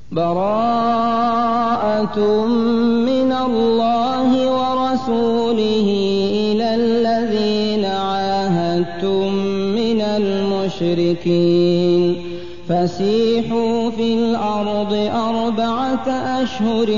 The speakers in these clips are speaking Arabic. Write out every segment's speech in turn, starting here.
براءة من الله ورسوله إلى الذين عاهدتم من المشركين فسيحوا في الأرض 4 أشهر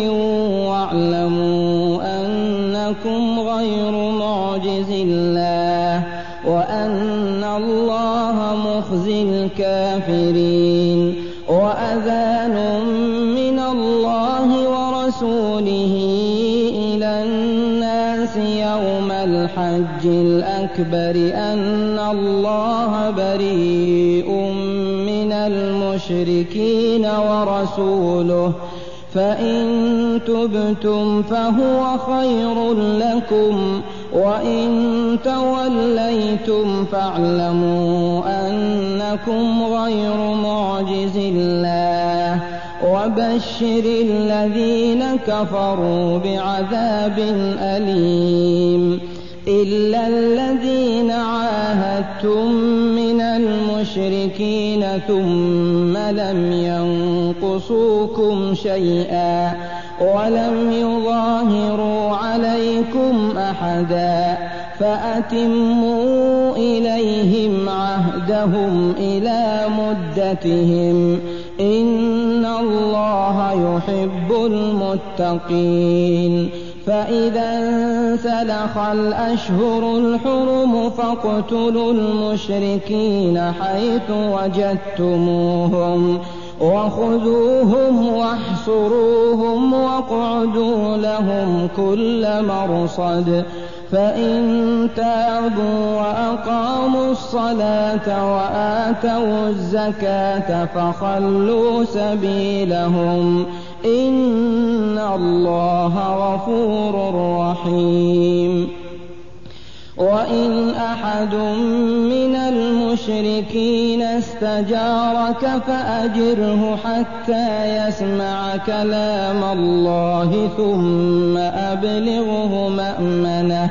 واعلموا أنكم غير معجز الله وأن الله مخزي الكافرين وأذان من الله ورسوله إلى الناس يوم الحج الأكبر أن الله بريء من المشركين ورسوله فإن تبتم فهو خير لكم وإن توليتم فاعلموا أنكم غير معجز الله وبشر الذين كفروا بعذاب أليم إلا الذين عاهدتم من المشركين ثم لم ينقصوكم شيئا ولم يظاهروا عليكم أحدا فأتموا إليهم عهدهم إلى مدتهم إن الله يحب المتقين فإذا انسلخ الأشهر الحرم فاقتلوا المشركين حيث وجدتموهم وخذوهم واحصروهم واقعدوا لهم كل مرصد فإن تابوا وأقاموا الصلاة وآتوا الزكاة فخلوا سبيلهم إن الله غفور رحيم وإن أحد من المشركين استجارك فأجره حتى يسمع كلام الله ثم أبلغه مأمنه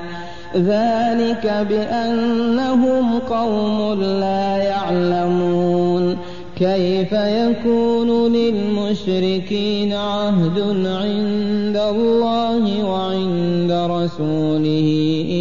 ذلك بأنهم قوم لا يعلمون كيف يكون للمشركين عهد عند الله وعند رسوله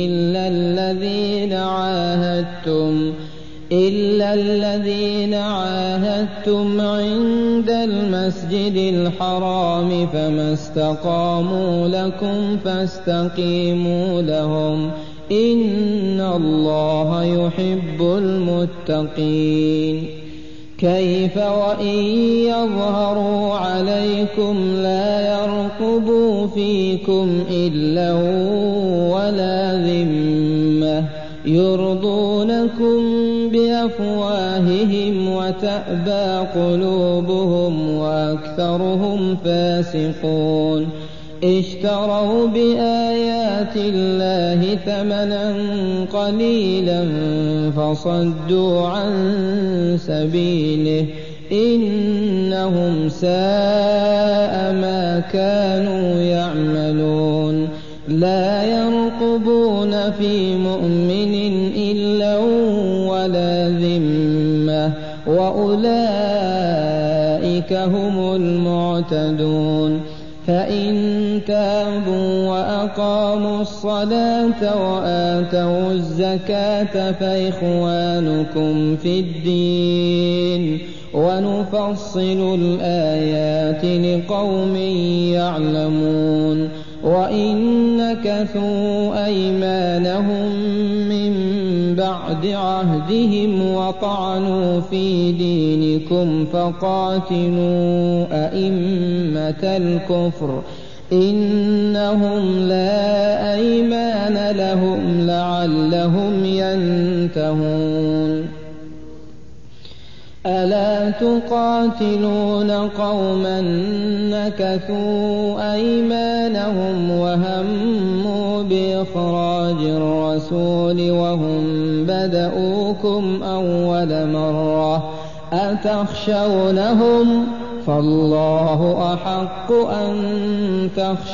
إلا الذين عاهدتم عند المسجد الحرام فما استقاموا لكم فاستقيموا لهم إن الله يحب المتقين كيف وإن يظهروا عليكم لا يرقبوا فيكم إلا ولا ذمة يرضونكم بأفواههم وتأبى قلوبهم وأكثرهم فاسقون اشتروا بآيات الله ثمنا قليلا فصدوا عن سبيله إنهم ساء ما كانوا يعملون لا يرقبون في مؤمن إلا ولا ذمة وأولئك هم المعتدون فإن تابوا وأقاموا الصلاة وآتوا الزكاة فإخوانكم في الدين ونفصل الآيات لقوم يعلمون وإن نكثوا أيمانهم من بعد عهدهم وطعنوا في دينكم فقاتلوا أئمة الكفر إنهم لا أيمان لهم لعلهم ينتهون ألا تقاتلون قوما نكثوا أيمانهم وهموا بإخراج الرسول وهم بدؤوكم أول مرة أتخشونهم فالله أحق أن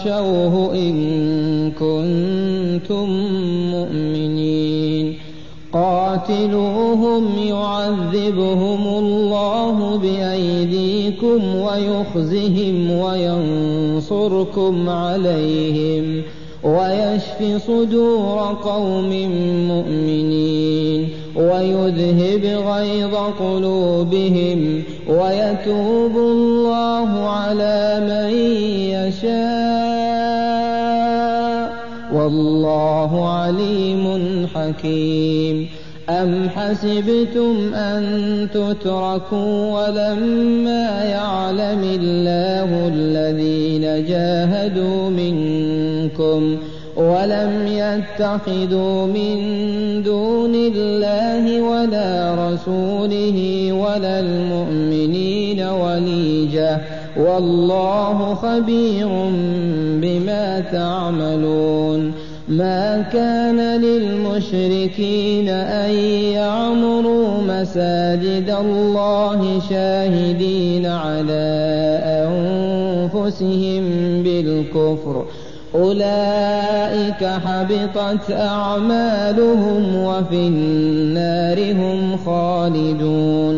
تخشوه إن كنتم مؤمنين قاتلوهم يعذبهم الله بأيديكم ويخزهم وينصركم عليهم ويشف صدور قوم مؤمنين ويذهب غيظ قلوبهم ويتوب الله على من يشاء والله عليم حكيم. أم حسبتم أن تتركوا ولما يعلم الله الذين جاهدوا منكم ولم يتخذوا من دون الله ولا رسوله ولا المؤمنين وليجة والله خبير بما تعملون. ما كان للمشركين أن يعمروا مساجد الله شاهدين على أنفسهم بالكفر أولئك حبطت أعمالهم وفي النار هم خالدون.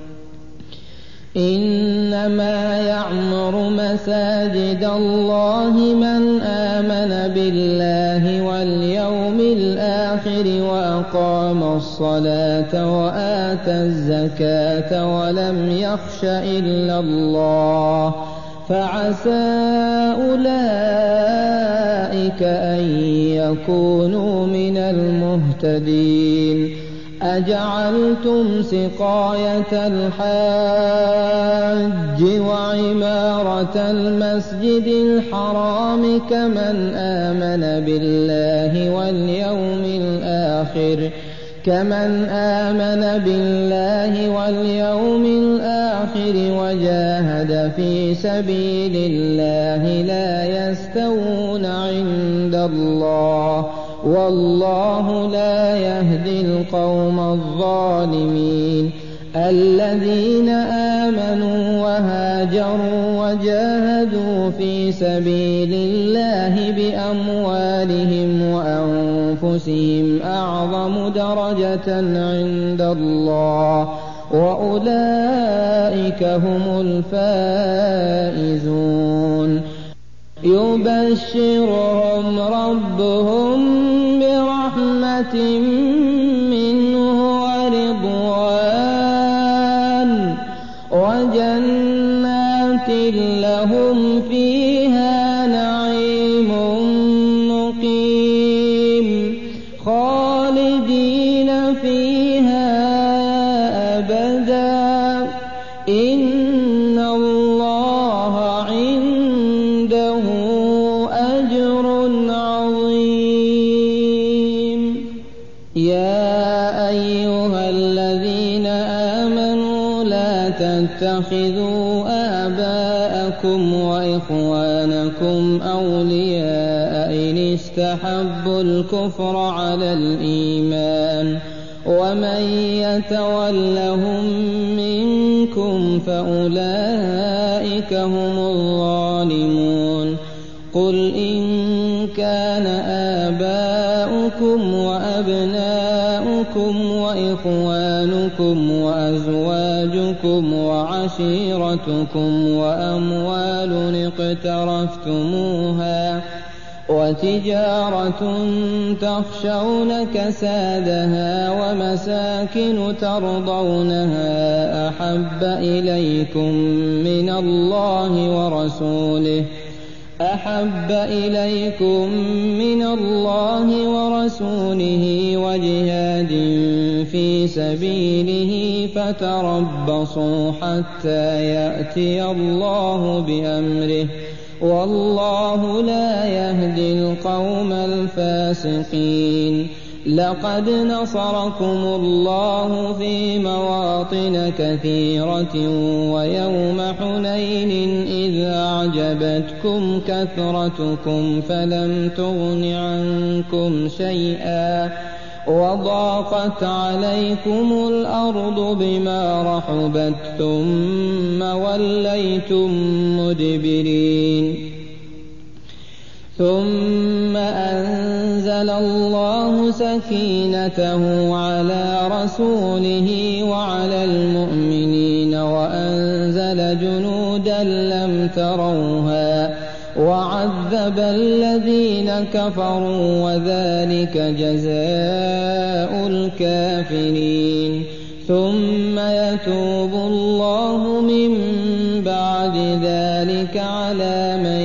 إنما يعمر مساجد الله من آمن بالله واليوم الآخر وأقام الصلاة وآتى الزكاة ولم يخش إلا الله فعسى أولئك أن يكونوا من المهتدين. أجعلتم سقاية الحاج وعمارة المسجد الحرام كمن آمن بالله واليوم الآخر وجاهد في سبيل الله لا يستوون عند الله والله لا يهدي القوم الظالمين. الذين آمنوا وهاجروا وجاهدوا في سبيل الله بأموالهم وأنفسهم أعظم درجة عند الله وأولئك هم الفائزون. يبشرهم ربهم برحمة منه ورضوان وجنات لهم فيها نعيم مقيم خالدين فيها أبدا إن الله عنده أجر عظيم. يا أيها الذين آمنوا لا تتخذوا آباءكم وإخوانكم أولياء إن استحبوا الكفر على الإيمان ومن يتولهم منكم فأولئك هم الظالمون. قل إن كان آباؤكم وأبناؤكم وإخوانكم وأزواجكم وعشيرتكم وأموال اقترفتموها وتجارة تخشون كسادها ومساكن ترضونها أحب إليكم من الله ورسوله وجهاد في سبيله فتربصوا حتى يأتي الله بأمره والله لا يهدي القوم الفاسقين. لقد نصركم الله في مواطن كثيرة ويوم حنين إذ أعجبتكم كثرتكم فلم تغن عنكم شيئا وضاقت عليكم الأرض بما رحبت ثم وليتم مدبرين. ثم أنزل الله سكينته على رسوله وعلى المؤمنين وأنزل جنودا لم تروها وعذب الذين كفروا وذلك جزاء الكافرين ثم يتوب الله من بعد ذلك على من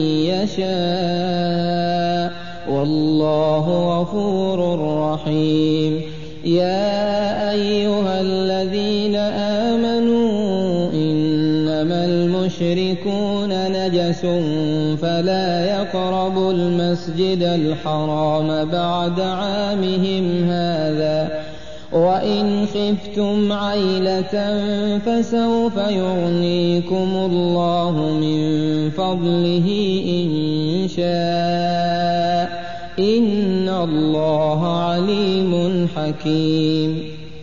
يشاء والله غفور رحيم. يا أيها الذين آمنوا إنما المشركون نجس فلا يقربوا المسجد الحرام بعد عامهم هذا وإن خفتم عيلة فسوف يغنيكم الله من فضله إن شاء إن الله عليم حكيم.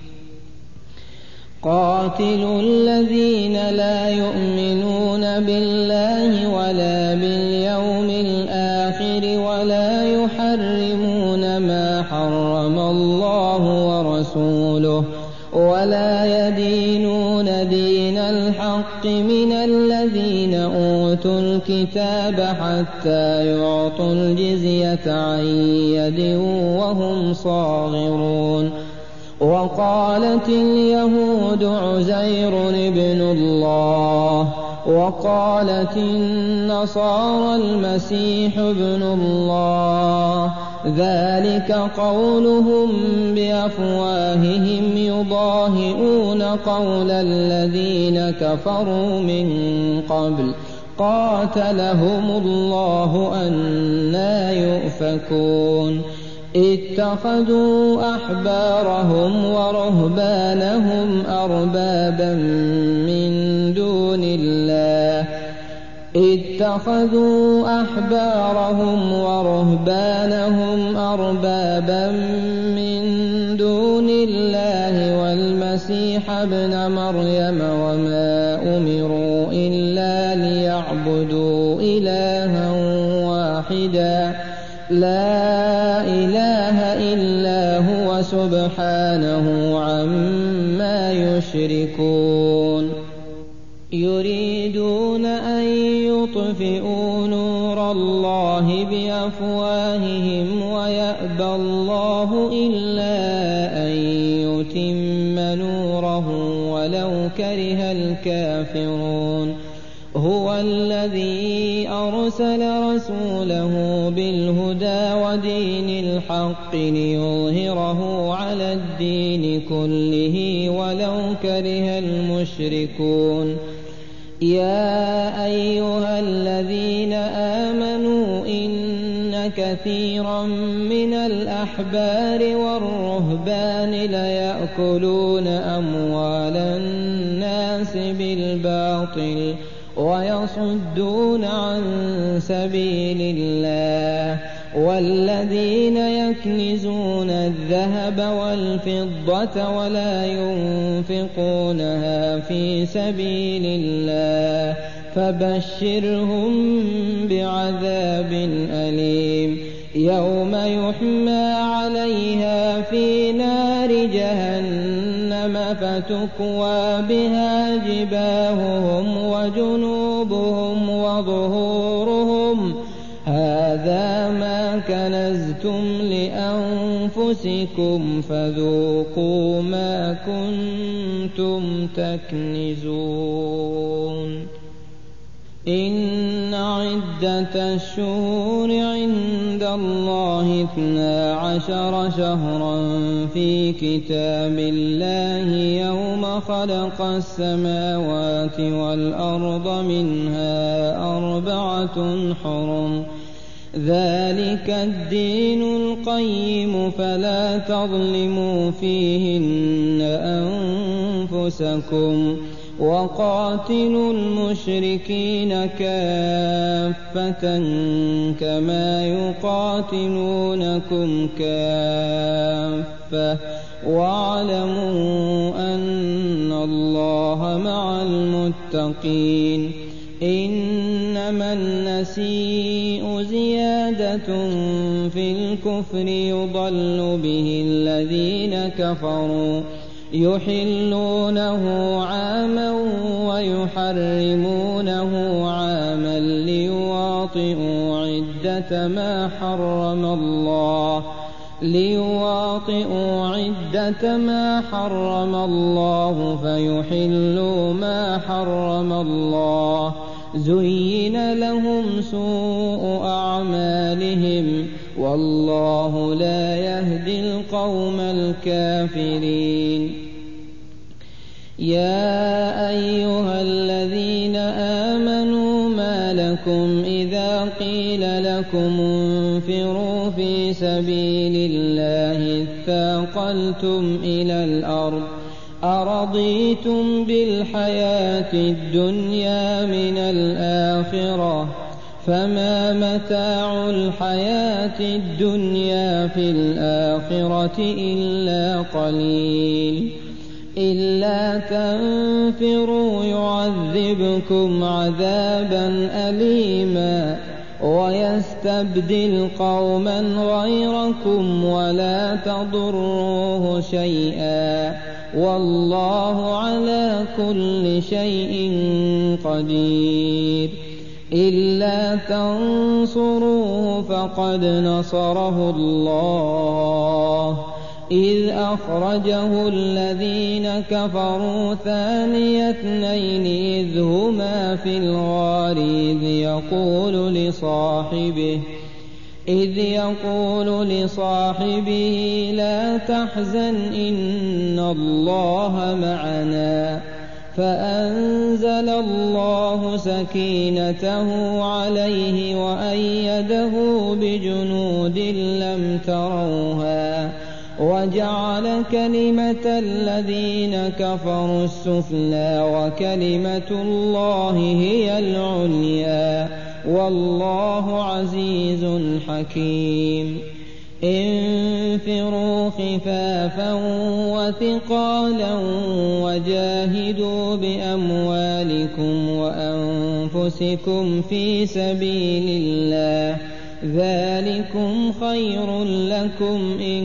قاتلوا الذين لا يؤمنون بالله ولا باليوم الآخر ولا يحرمون ما حرم الله ورسوله ولا يدينون دين الحق من الذين أوتوا الكتاب حتى يعطوا الجزية عن يد وهم صاغرون. وقالت اليهود عزير ابن الله وقالت النصارى المسيح ابن الله ذلك قولهم بأفواههم يضاهئون قول الذين كفروا من قبل قاتلهم الله أنى يؤفكون. اتخذوا أحبارهم ورهبانهم أربابا من دون الله والمسيح ابن مريم وما أمروا إلا ليعبدوا إلها واحدا لا إله إلا هو سبحانه عما يشركون. يريدون أن يطفئوا نور الله بأفواههم ويأبى الله إلا أن يتم نوره ولو كره الكافرون. هو الذي أرسل رسوله بالهدى ودين الحق ليظهره على الدين كله ولو كره المشركون. يا أيها الذين آمنوا إن كثيرا من الأحبار والرهبان ليأكلون أموال الناس بالباطل ويصدون عن سبيل الله والذين يكنزون الذهب والفضة ولا ينفقونها في سبيل الله فبشرهم بعذاب أليم. يوم يحمى عليها في نار جهنم فتكوى بها جباههم وجنوبهم وظهورهم هذا ما كنزتم لأنفسكم فذوقوا ما كنتم تكنزون. إن عدة الشهور عند الله 12 شهرا في كتاب الله يوم خلق السماوات والأرض منها 4 حرم ذلك الدين القيم فلا تظلموا فيهن أنفسكم وقاتلوا المشركين كافة كما يقاتلونكم كافة واعلموا أن الله مع المتقين. إنما إنما النسيء زيادة في الكفر يضل به الذين كفروا يحلونه عاما ويحرمونه عاما ليواطئوا عدة ما حرم الله فيحلوا ما حرم الله. زين لهم سوء أعمالهم والله لا يهدي القوم الكافرين. يا أيها الذين آمنوا ما لكم إذا قيل لكم انفروا في سبيل الله اثاقلتم إلى الأرض أرضيتم بالحياة الدنيا من الآخرة فما متاع الحياة الدنيا في الآخرة إلا قليل. إلا تنفروا يعذبكم عذابا أليما ويستبدل قوما غيركم ولا تضروه شيئا والله على كل شيء قدير. إلا تنصروه فقد نصره الله إذ أخرجه الذين كفروا ثاني اثنين إذ هما في الغار إذ يقول لصاحبه لا تحزن إن الله معنا فأنزل الله سكينته عليه وأيده بجنود لم تروها وجعل كلمة الذين كفروا السفلى وكلمة الله هي العليا والله عزيز حكيم. انفروا خفافا وثقالا وجاهدوا بأموالكم وأنفسكم في سبيل الله ذلكم خير لكم إن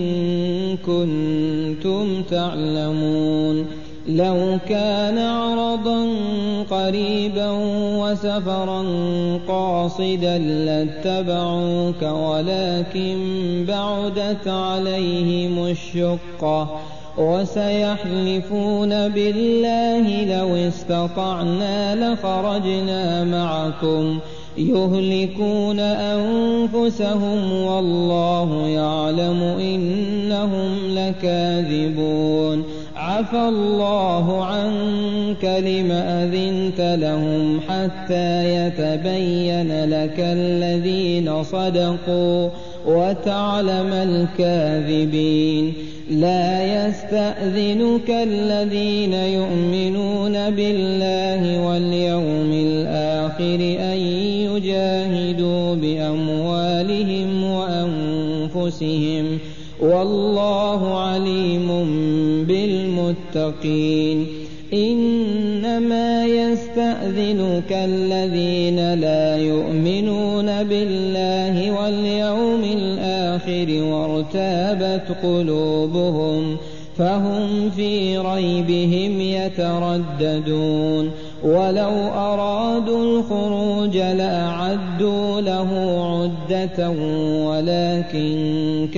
كنتم تعلمون. لو كان عرضا قريبا وسفرا قاصدا لاتبعوك ولكن بعدت عليهم الشقة وسيحلفون بالله لو استطعنا لخرجنا معكم يهلكون أنفسهم والله يعلم إنهم لكاذبون. عفى الله عنك لم أذنت لهم حتى يتبين لك الذين صدقوا وتعلم الكاذبين. لا يستأذنك الذين يؤمنون بالله واليوم الآخر أن يجاهدوا بأموالهم وأنفسهم والله عليم بالمتقين. إنما يستأذنك الذين لا يؤمنون بالله واليوم الآخر وارتابت قلوبهم فهم في ريبهم يترددون. ولو أرادوا الخروج لأعدوا له عدة ولكن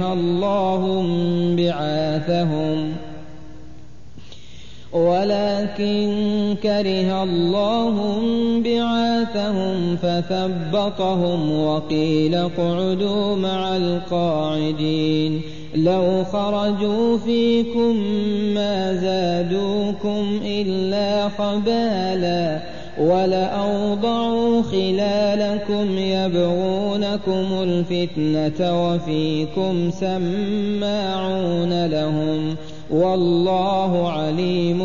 كره الله بعاثهم فثبطهم وقيل اقعدوا مع القاعدين. لو خرجوا فيكم ما زادوكم إلا خبالا ولأوضعوا خلالكم يبغونكم الفتنة وفيكم سماعون لهم والله عليم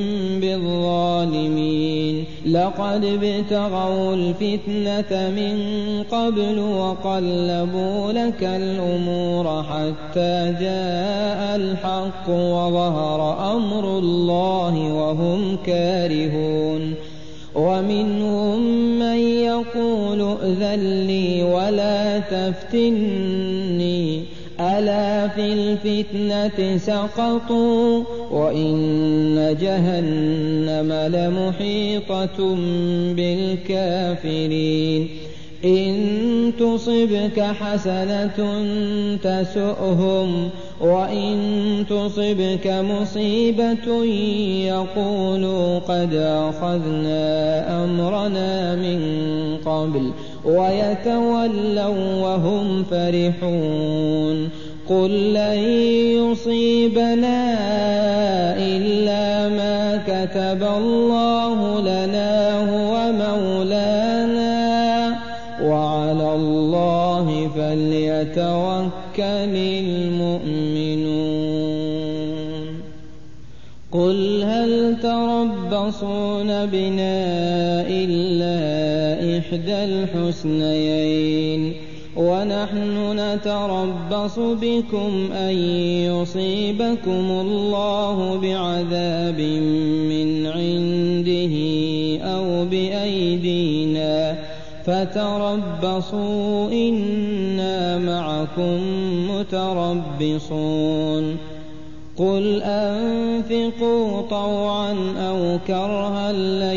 بالظالمين. لقد ابتغوا الفتنة من قبل وقلبوا لك الأمور حتى جاء الحق وظهر أمر الله وهم كارهون. ومنهم من يقول ائذن لي ولا تفتني ألا في الفتنة سقطوا وإن جهنم لمحيطة بالكافرين إن تصبك حسنة تسؤهم وإن تصبك مصيبة يقولوا قد أخذنا أمرنا من قبل ويتولوا وهم فرحون قل لن يصيبنا إلا ما كتب الله لنا هو مولانا وعلى الله فليتوكل المؤمنون قل هل تربصون بنا إلا إحدى الحسنيين ونحن نتربص بكم أن يصيبكم الله بعذاب من عنده أو بأيدينا فتربصوا إنا معكم متربصون قل أنفقوا طوعا أو كرها لن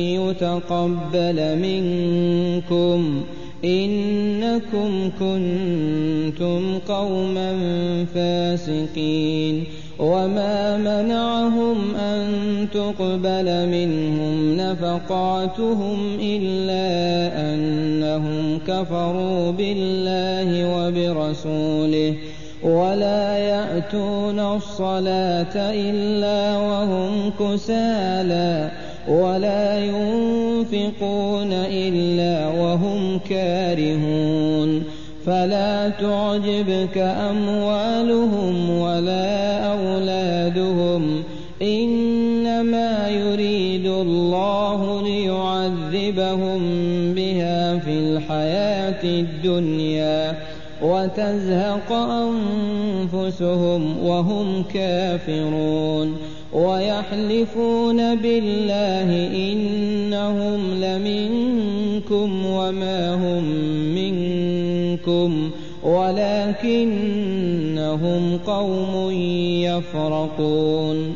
يتقبل منكم إنكم كنتم قوما فاسقين وما منعهم أن تقبل منهم نفقاتهم إلا أنهم كفروا بالله وبرسوله ولا يأتون الصلاة إلا وهم كسالى ولا ينفقون إلا وهم كارهون فلا تعجبك أموالهم ولا أولادهم إنما يريد الله ليعذبهم بها في الحياة الدنيا وتزهق أنفسهم وهم كافرون ويحلفون بالله إنهم لمنكم وما هم منكم ولكنهم قوم يفرقون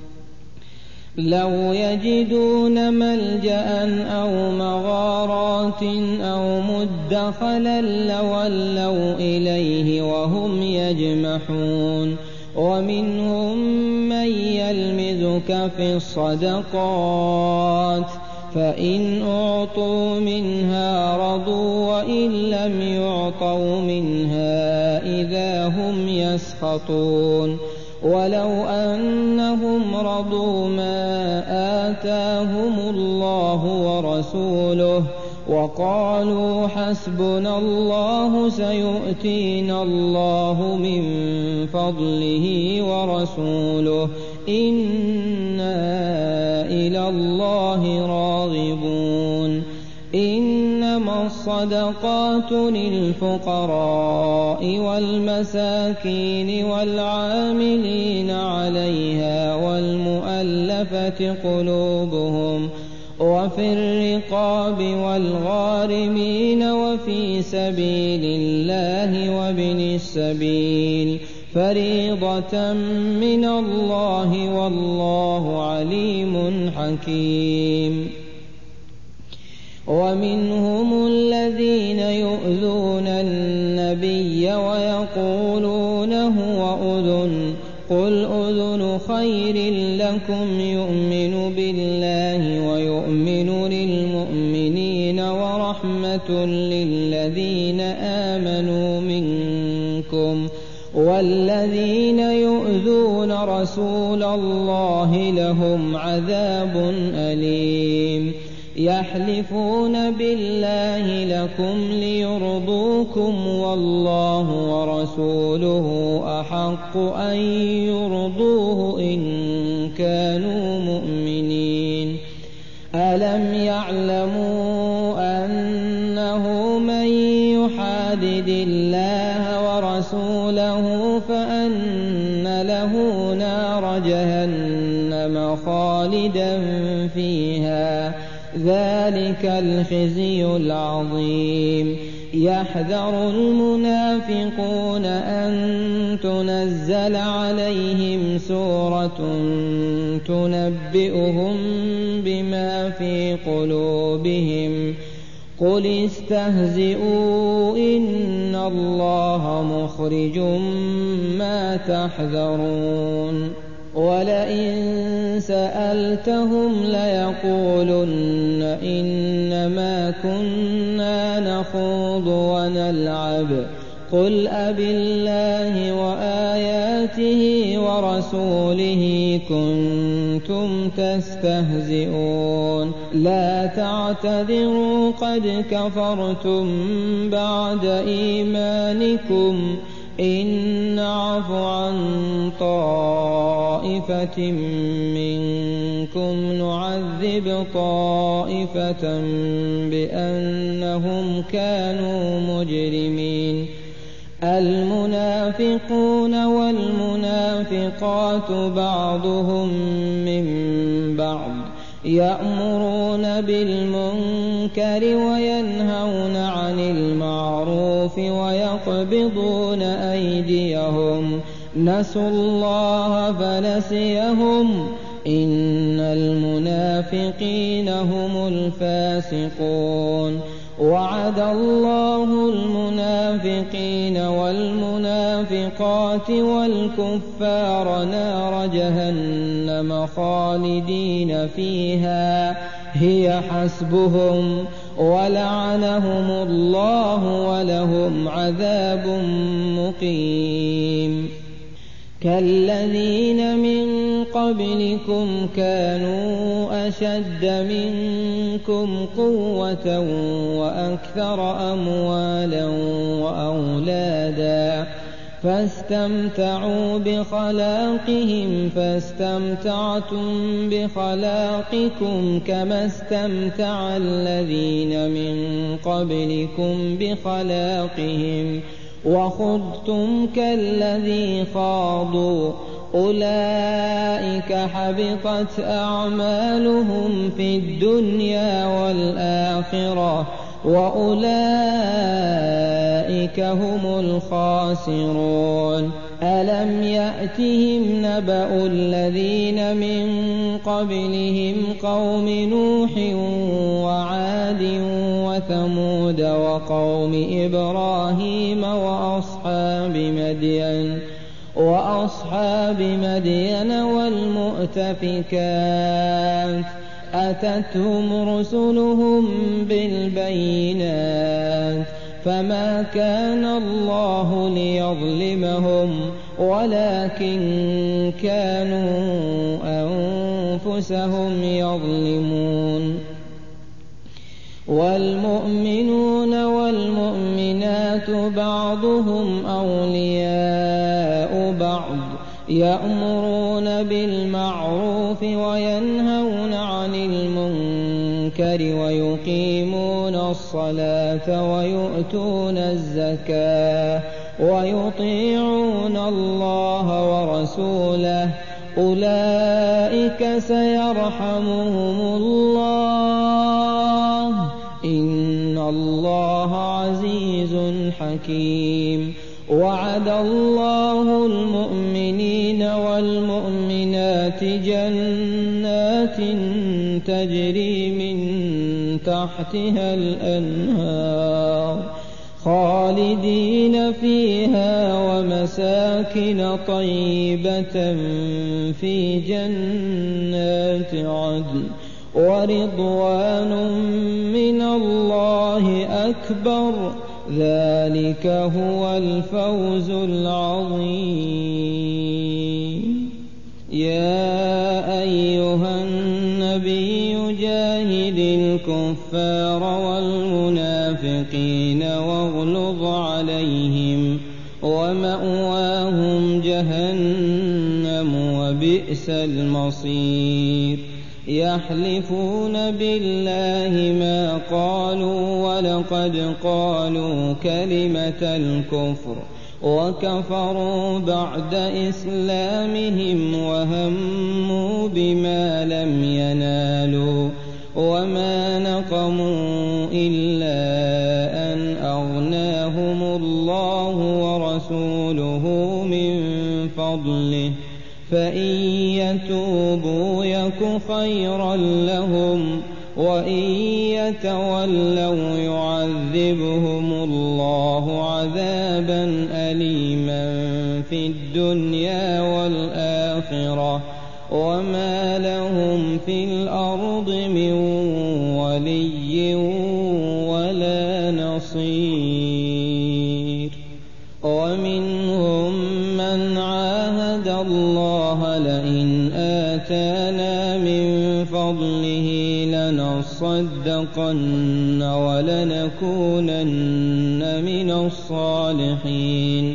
لو يجدون ملجأ أو مغارات أو مدخلا لولوا إليه وهم يجمحون ومنهم من يلمزك في الصدقات فإن أعطوا منها رضوا وإن لم يعطوا منها إذا هم يسخطون ولو أنهم رضوا ما آتاهم الله ورسوله وقالوا حسبنا الله سيؤتينا الله من فضله ورسوله إنا إلى الله راغبون إنما الصدقات للفقراء والمساكين والعاملين عليها والمؤلفة قلوبهم وفي الرقاب والغارمين وفي سبيل الله وابن السبيل فريضة من الله والله عليم حكيم ومنهم الذين يؤذون النبي ويقولون هو أذن قل أذن خير لكم يؤمن بالله ويؤمن للمؤمنين ورحمة للذين آمنوا منكم والذين يؤذون رسول الله لهم عذاب أليم يحلفون بالله لكم ليرضوكم والله ورسوله أحق أن يرضوه إن كانوا مؤمنين ألم يعلموا أنه من يحادد الله ورسوله فأن له نار جهنم خالدا فيها ذلك الخزي العظيم. يحذر المنافقون أن تنزل عليهم سورة تنبئهم بما في قلوبهم قل استهزئوا إن الله مخرج ما تحذرون. ولئن سألتهم ليقولن إنما كنا نخوض ونلعب قل أبالله وآياته ورسوله كنتم تستهزئون لا تعتذروا قد كفرتم بعد إيمانكم إن نعف عن طائفة منكم نعذب طائفة بأنهم كانوا مجرمين. المنافقون والمنافقات بعضهم من بعض يأمرون بالمنكر وينهون عن المعروف ويقبضون أيديهم نسوا الله فنسيهم إن المنافقين هم الفاسقون. وعد الله المنافقين والمنافقات والكفار نار جهنم خالدين فيها هي حسبهم ولعنهم الله ولهم عذاب مقيم. كالذين من قبلكم كانوا أشد منكم قوة وأكثر أموالا وأولادا فاستمتعوا بخلاقهم فاستمتعتم بخلاقكم كما استمتع الذين من قبلكم بخلاقهم وخضتم كالذي خاضوا أولئك حبطت أعمالهم في الدنيا والآخرة وأولئك هم الخاسرون. ألم يأتهم نبأ الذين من قبلهم قوم نوح وعاد وثمود وقوم إبراهيم وأصحاب مدين والمؤتفكات أتتهم رسلهم بالبينات فما كان الله ليظلمهم ولكن كانوا أنفسهم يظلمون. والمؤمنون والمؤمنات بعضهم أولياء بعض يأمرون بالمعروف وينهون عن المنكر ويقيمون الصلاة ويؤتون الزكاة ويطيعون الله ورسوله أولئك سيرحمهم الله إن الله عزيز حكيم. وعد الله المؤمنين والمؤمنات جنات تجري من تحتها الأنهار خالدين فيها ومساكن طيبة في جنات عدن ورضوان من الله أكبر ذلك هو الفوز العظيم. يا أيها النبي جاهد الكفار والمنافقين واغلظ عليهم ومأواهم جهنم وبئس المصير. يحلفون بالله ما قالوا ولقد قالوا كلمة الكفر وكفروا بعد إسلامهم وهموا بما لم ينالوا وما نقموا إلا أن أغناهم الله ورسوله من فضله فإن يتوبوا يك خيرا لهم وإن يتولوا يعذبهم الله عذابا أليما في الدنيا والآخرة وما لهم في الأرض من ولي ولا نصير. ومنهم من عاهد الله لئن آتانا من فضله لنصدقن ولنكونن من الصالحين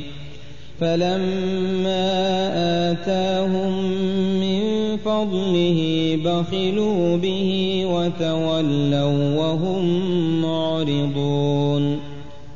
فلما آتاهم من فضله بخلوا به وتولوا وهم معرضون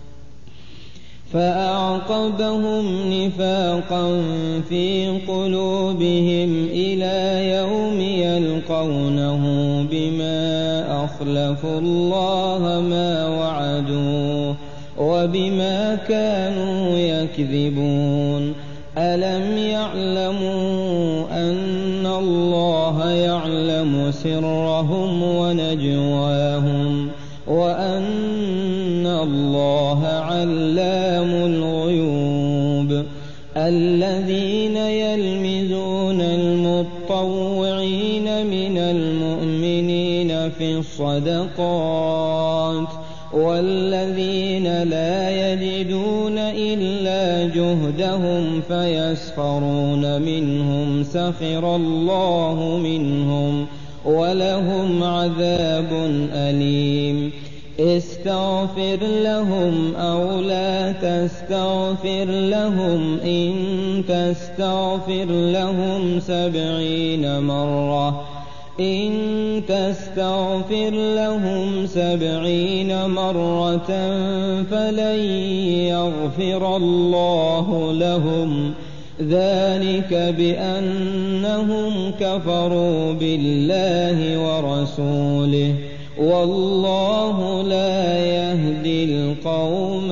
فأعقبهم نفاقا في قلوبهم إلى يوم يلقونه بما أخلفوا الله ما وعدوه وبما كانوا يكذبون. ألم يعلموا أن الله يعلم سرهم ونجواهم وأن الله علام الغيوب. الذين يلمزون المطوعين من المؤمنين في الصدقات والذين لا يجدون إلا جهدهم فيسخرون منهم سخر الله منهم ولهم عذاب أليم. استغفر لهم أو لا تستغفر لهم إن تستغفر لهم 70 مرة إن تستغفر لهم 70 مرة فلن يغفر الله لهم ذلك بأنهم كفروا بالله ورسوله والله لا يهدي القوم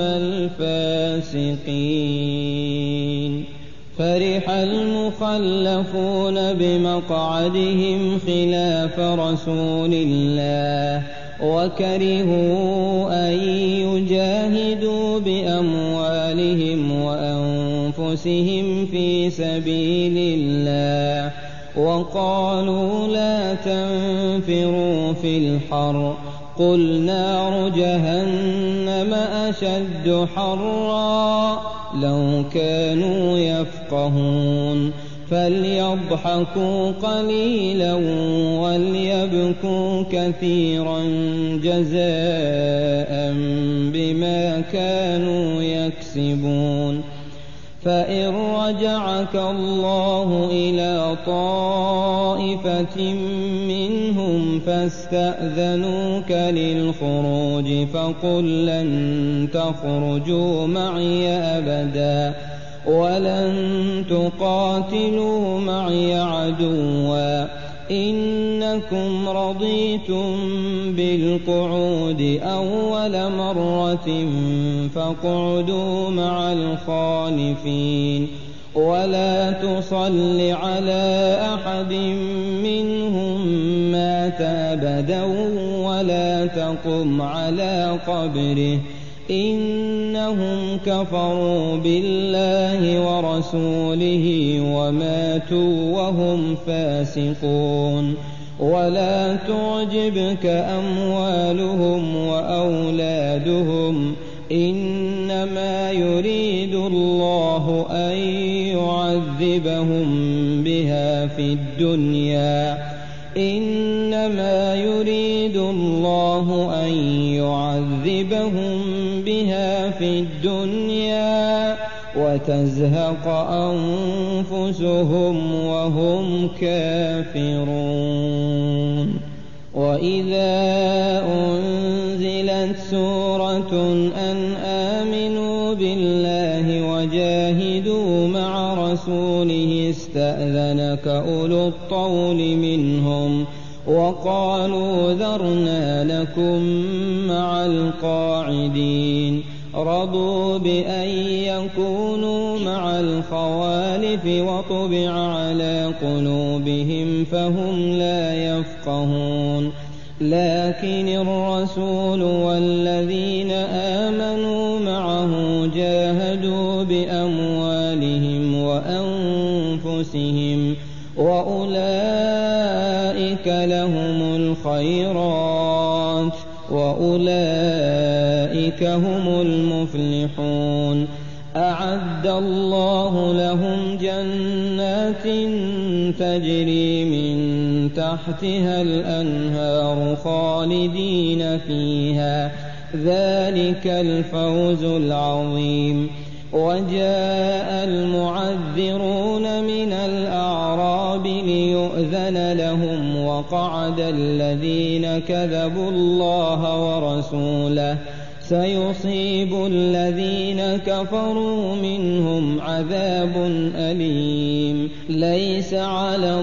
الفاسقين. فرح المخلفون بمقعدهم خلاف رسول الله وكرهوا أن يجاهدوا بأموالهم وأنفسهم في سبيل الله وقالوا لا تنفروا في الحر قل نار جهنم أشد حرا لو كانوا يفقهون. فليضحكوا قليلا وليبكوا كثيرا جزاء بما كانوا يكسبون. فإن رجعك الله إلى طائفة منهم فاستأذنوك للخروج فقل لن تخرجوا معي أبدا ولن تقاتلوا معي عدوا إنكم رضيتم بالقعود أول مرة فاقعدوا مع الخالفين ولا تصل على أحد منهم مات أبدا ولا تقم على قبره إنهم كفروا بالله ورسوله وماتوا وهم فاسقون. ولا تعجبك أموالهم وأولادهم إنما يريد الله أن يعذبهم بها في الدنيا إنما يريد الله أن يعذبهم بها في الدنيا وتزهق أنفسهم وهم كافرون. وإذا أنزلت سورة أن آمنوا بالله وجاهدوا مع رسوله استأذنك أولو الطول منهم وقالوا ذرنا نكن مع القاعدين رضوا بأن يكونوا مع الخوالف وطبع على قلوبهم فهم لا يفقهون لكن الرسول والذين آمنوا معه جاهدوا بأموالهم وأنفسهم وأولئك لهم الخيرات وأولئك هم المفلحون أعد الله لهم جنات تجري من تحتها الأنهار خالدين فيها ذلك الفوز العظيم وجاء المعذرون من الأعراب ليؤذن لهم وقعد الذين كذبوا الله ورسوله سيصيب الذين كفروا منهم عذاب أليم ليس على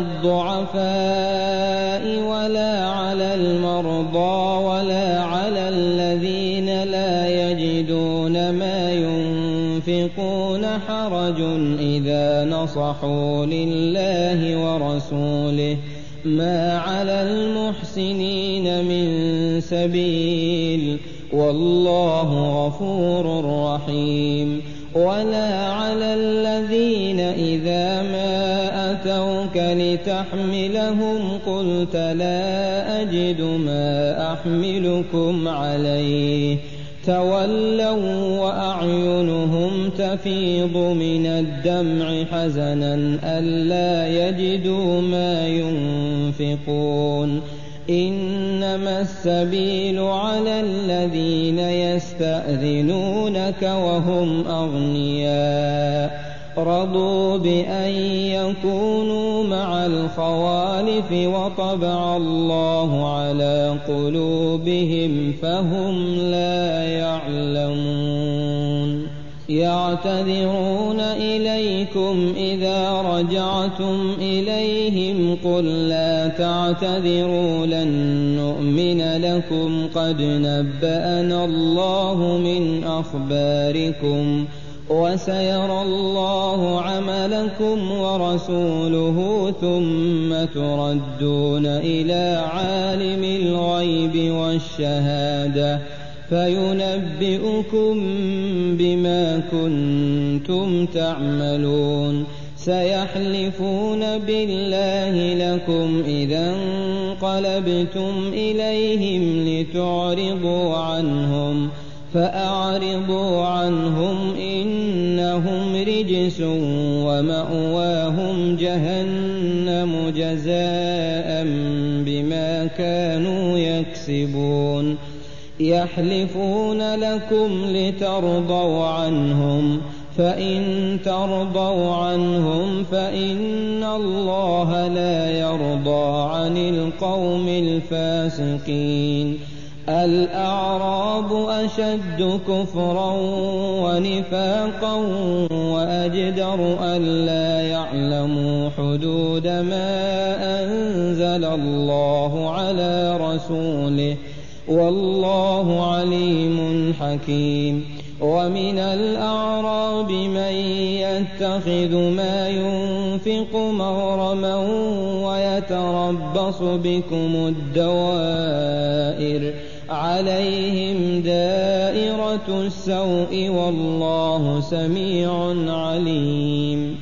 الضعفاء ولا على المرضى ولا على الذين لا يجدون ما ينفقون حرج إذا نصحوا لله ورسوله ما على المحسنين من سبيل والله غفور رحيم ولا على الذين إذا ما أتوك لتحملهم قلت لا أجد ما أحملكم عليه تولوا وأعينهم تفيض من الدمع حزنا ألا يجدوا ما ينفقون إنما السبيل على الذين يستأذنونك وهم أغنياء رضوا بأن يكونوا مع الخوالف وطبع الله على قلوبهم فهم لا يعلمون يعتذرون إليكم إذا رجعتم إليهم قل لا تعتذروا لن نؤمن لكم قد نبأنا الله من أخباركم وسيرى الله عملكم ورسوله ثم تردون إلى عالم الغيب والشهادة فينبئكم بما كنتم تعملون سيحلفون بالله لكم إذا انقلبتم إليهم لتعرضوا عنهم فأعرضوا عنهم إنهم رجس ومأواهم جهنم جزاء بما كانوا يكسبون يحلفون لكم لترضوا عنهم فإن ترضوا عنهم فإن الله لا يرضى عن القوم الفاسقين الأعراب أشد كفرا ونفاقا وأجدر ألا يعلموا حدود ما أنزل الله على رسوله والله عليم حكيم ومن الأعراب من يتخذ ما ينفق مغرما ويتربص بكم الدوائر عليهم دائرة السوء والله سميع عليم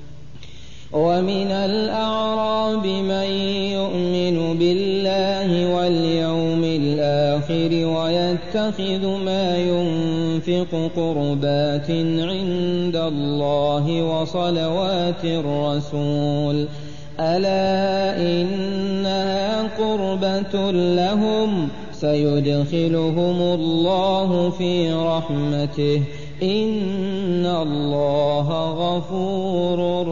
ومن الأعراب من يؤمن بالله واليوم الآخر ويتخذ ما ينفق قربات عند الله وصلوات الرسول ألا إنها قربة لهم سيدخلهم الله في رحمته إن الله غفور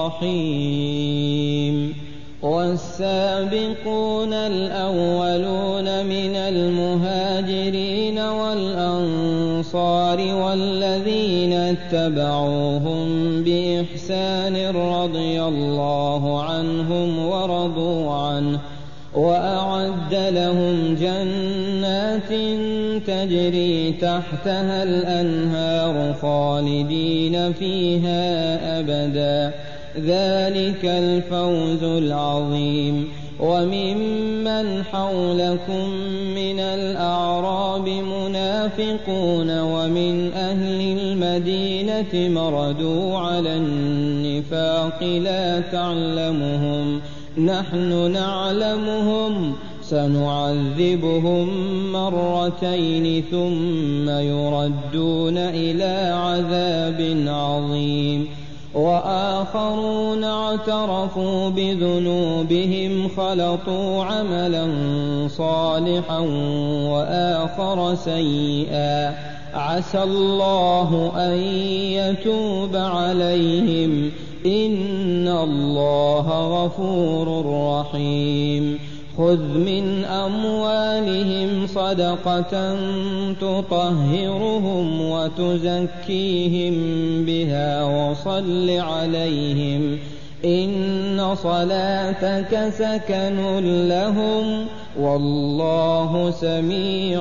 رحيم والسابقون الأولون من المهاجرين والأنصار والذين اتبعوهم بإحسان رضي الله عنهم وأعد لهم جنات تجري تحتها الأنهار خالدين فيها أبدا، ذلك الفوز العظيم. وممن حولكم من الأعراب منافقون ومن أهل المدينة مردوا على النفاق لا تعلمهم نحن نعلمهم سنعذبهم مرتين ثم يردون إلى عذاب عظيم. وآخرون اعترفوا بذنوبهم خلطوا عملا صالحا وآخر سيئا عسى الله أن يتوب عليهم إن الله غفور رحيم. خذ من أموالهم صدقة تطهرهم وتزكيهم بها وصل عليهم إن صلاتك سكن لهم والله سميع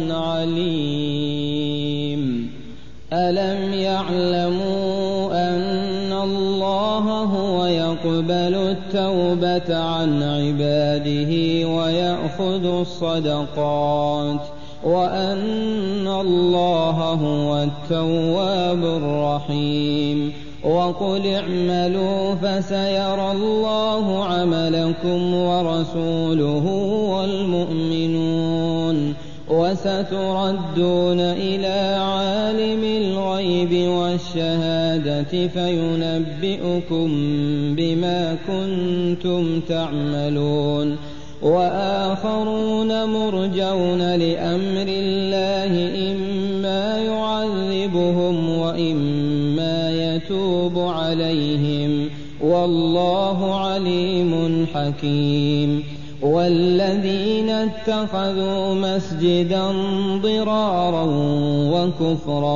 عليم. ألم يعلموا أن الله هو يقبل التوبة عن عباده ويأخذ الصدقات وأن الله هو التواب الرحيم. وقل اعملوا فسيرى الله عملكم ورسوله والمؤمنون وستردون إلى عالم الغيب والشهادة فينبئكم بما كنتم تعملون. وآخرون مرجون لأمر الله إما يعذبهم وإما يتوب عليهم والله عليم حكيم. والذين اتخذوا مسجدا ضرارا وكفرا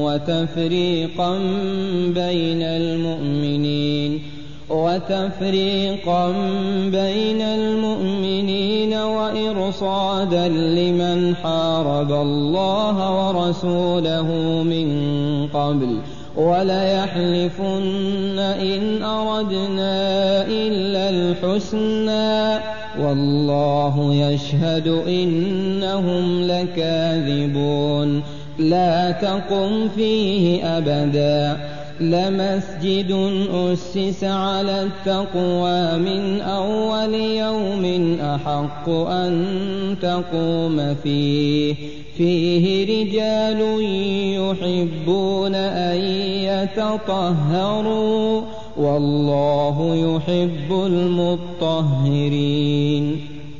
وتفريقا بين المؤمنين وإرصادا لمن حارب الله ورسوله من قبل وليحلفن إن أردنا إلا الحسنى والله يشهد إنهم لكاذبون. لا تقم فيه أبدا لمسجد أسس على التقوى من أول يوم أحق أن تقوم فيه رجال يحبون أن يتطهروا والله يحب المطهرين.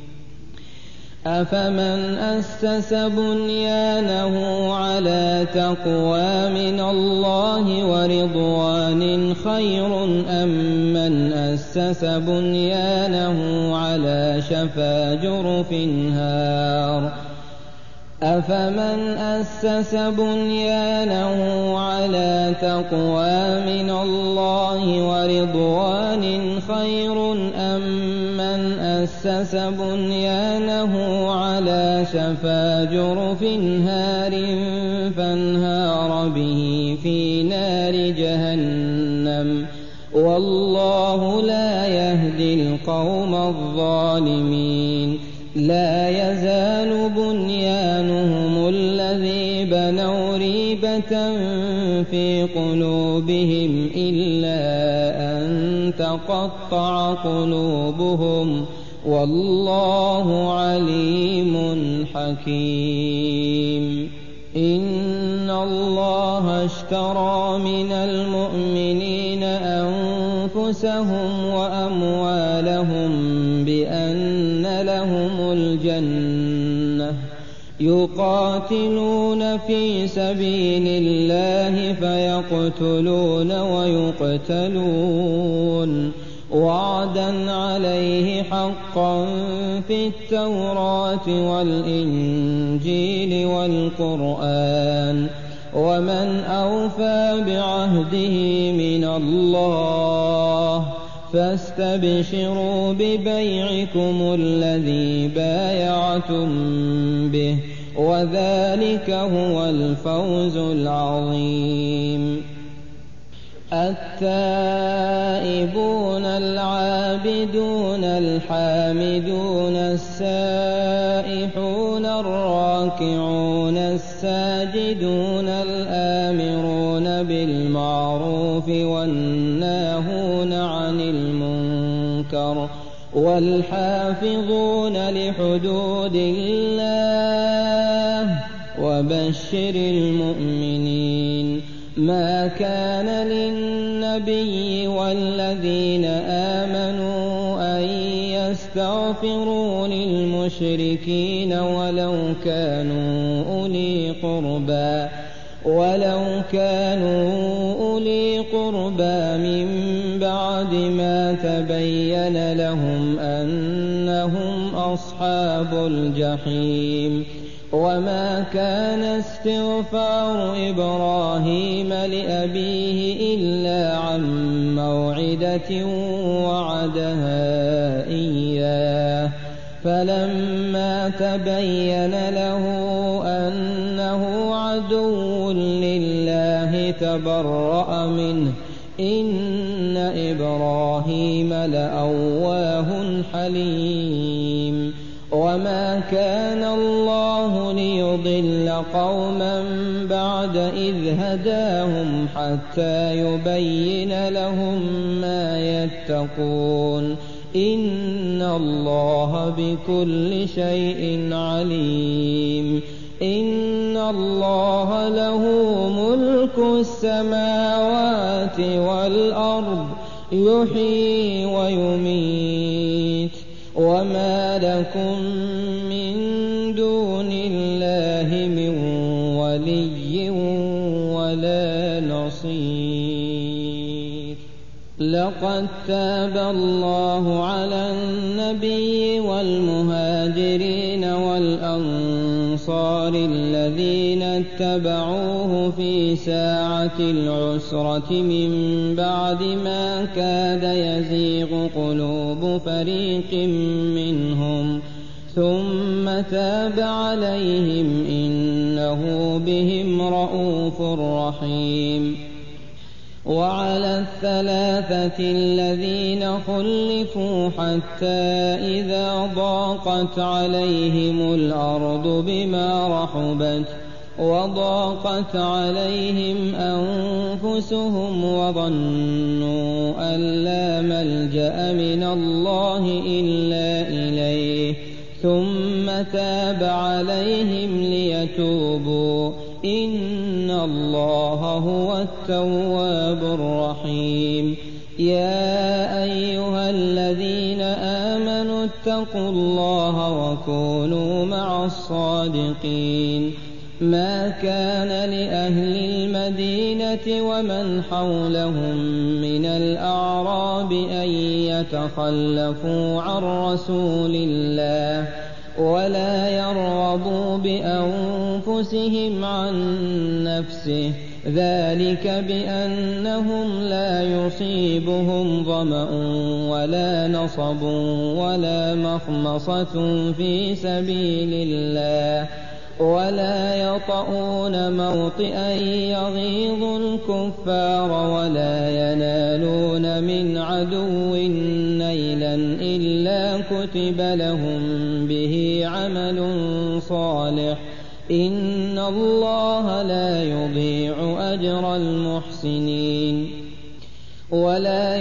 أفمن أسس بنيانه على تقوى من الله ورضوان خير أم من أسس بنيانه على شفا جرف هار أفمن أسس بنيانه على تقوى من الله ورضوان خير أم من أسس بنيانه على شفا جرف هار فانهار به في نار جهنم والله لا يهدي القوم الظالمين. لا يزال بنيانهم الذي بنوا ريبة في قلوبهم إلا أن تقطع قلوبهم والله عليم حكيم. إن الله اشترى من المؤمنين أنفسهم وأموالهم بأن لهم الجنة يقاتلون في سبيل الله فيقتلون ويقتلون وعدا عليه حقا في التوراة والإنجيل والقرآن ومن أوفى بعهده من الله فاستبشروا ببيعكم الذي بايعتم به، وذلك هو الفوز العظيم. التائبون العابدون الحامدون السائحون الراكعون الساجدون الآمرون بالمعروف والناهون عن المنكر والحافظون لحدود الله وبشر المؤمنين. ما كان للنبي والذين آمنوا أن يستغفروا للمشركين ولو كانوا أولي قربى من بعد ما تبين لهم أنهم أصحاب الجحيم. وما كان استغفار إبراهيم لأبيه إلا عن موعدة وعدها إياه، فلما تبين له أنه عدو لله تبرأ منه، إن إبراهيم لأواه حليم. وما كان الله ليضل قوما بعد إذ هداهم حتى يبين لهم ما يتقون، إن الله بكل شيء عليم. إن الله له ملك السماوات والأرض يحيي ويميت، وما لكم من دون الله من ولي ولا نصير. لقد تاب الله على النبي والمهاجرين والأنصار الذين اتبعوه في ساعة العسرة من بعد ما كاد يزيغ قلوب فريق منهم، ثم تاب عليهم إنه بهم رءوف رحيم. وعلى الثلاثة الذين خلفوا حتى إذا ضاقت عليهم الأرض بما رحبت وضاقت عليهم أنفسهم وظنوا أن لا ملجأ من الله إلا إليه، ثم تاب عليهم ليتوبوا، إن الله هو التواب الرحيم. يا أيها الذين آمنوا اتقوا الله وكونوا مع الصادقين. ما كان لأهل المدينة ومن حولهم من الأعراب أن يتخلفوا عن رسول الله ولا يرغبوا بأنفسهم عن نفسه، ذلك بأنهم لا يصيبهم ظمأ ولا نصب ولا مخمصة في سبيل الله، ولا يطؤون موطئا يغيظ الكفار ولا ينالون من عدو نيلا إلا كتب لهم به عمل صالح، إن الله لا يضيع أجر المحسنين. ولا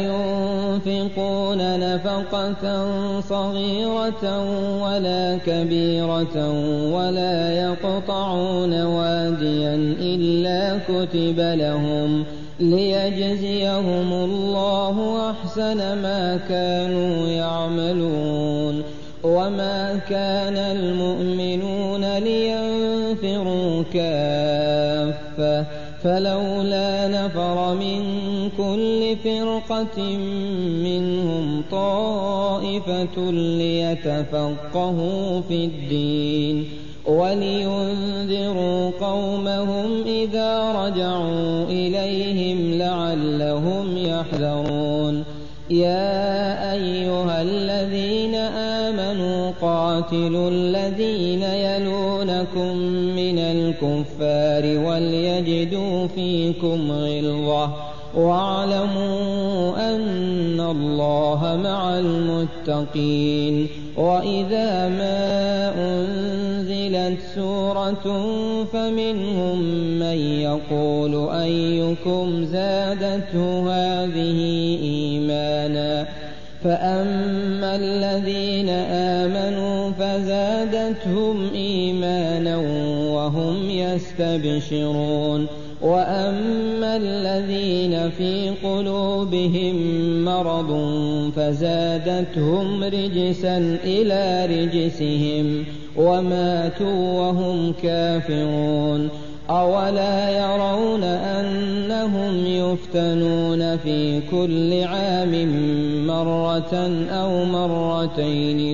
ينفقون نفقة صغيرة ولا كبيرة ولا يقطعون واديا إلا كتب لهم ليجزيهم الله أحسن ما كانوا يعملون. وما كان المؤمنون لينفروا كافة، فلولا نفر من كل فرقة منهم طائفة ليتفقهوا في الدين ولينذروا قومهم إذا رجعوا إليهم لعلهم يحذرون. يا أيها الذين آمنوا قاتلوا الذين يلونكم من الكفار وليجدوا فيكم غلظة واعلموا أن الله مع المتقين. وإذا ما أنزلت سورة فمنهم من يقول أيكم زادته هذه إيمانا فأما الذين آمنوا فزادتهم إيمانا وهم يستبشرون وأما الذين في قلوبهم مرض فزادتهم رجسا إلى رجسهم وماتوا وهم كافرون. أولا يرون أنهم يفتنون في كل عام مرة أو مرتين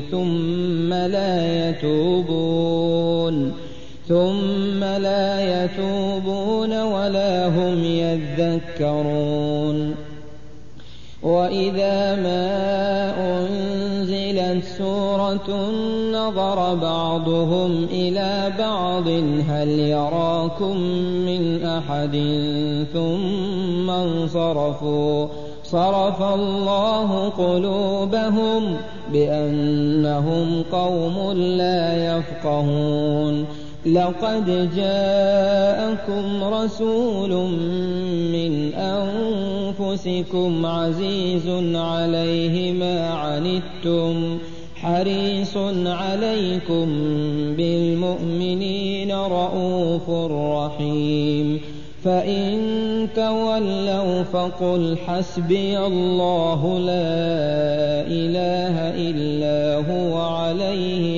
ثم لا يتوبون ولا هم يذكرون. وإذا ما أنزلت سورة نظر بعضهم إلى بعض هل يراكم من أحد ثم انصرفوا صرف الله قلوبهم بأنهم قوم لا يفقهون. لقد جاءكم رسول من أنفسكم عزيز عليه ما عنتم حريص عليكم بالمؤمنين رءوف رحيم. فإن تولوا فقل حسبي الله لا إله إلا هو عليه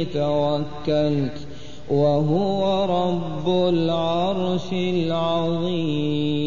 توكلت وهو رب العرش العظيم.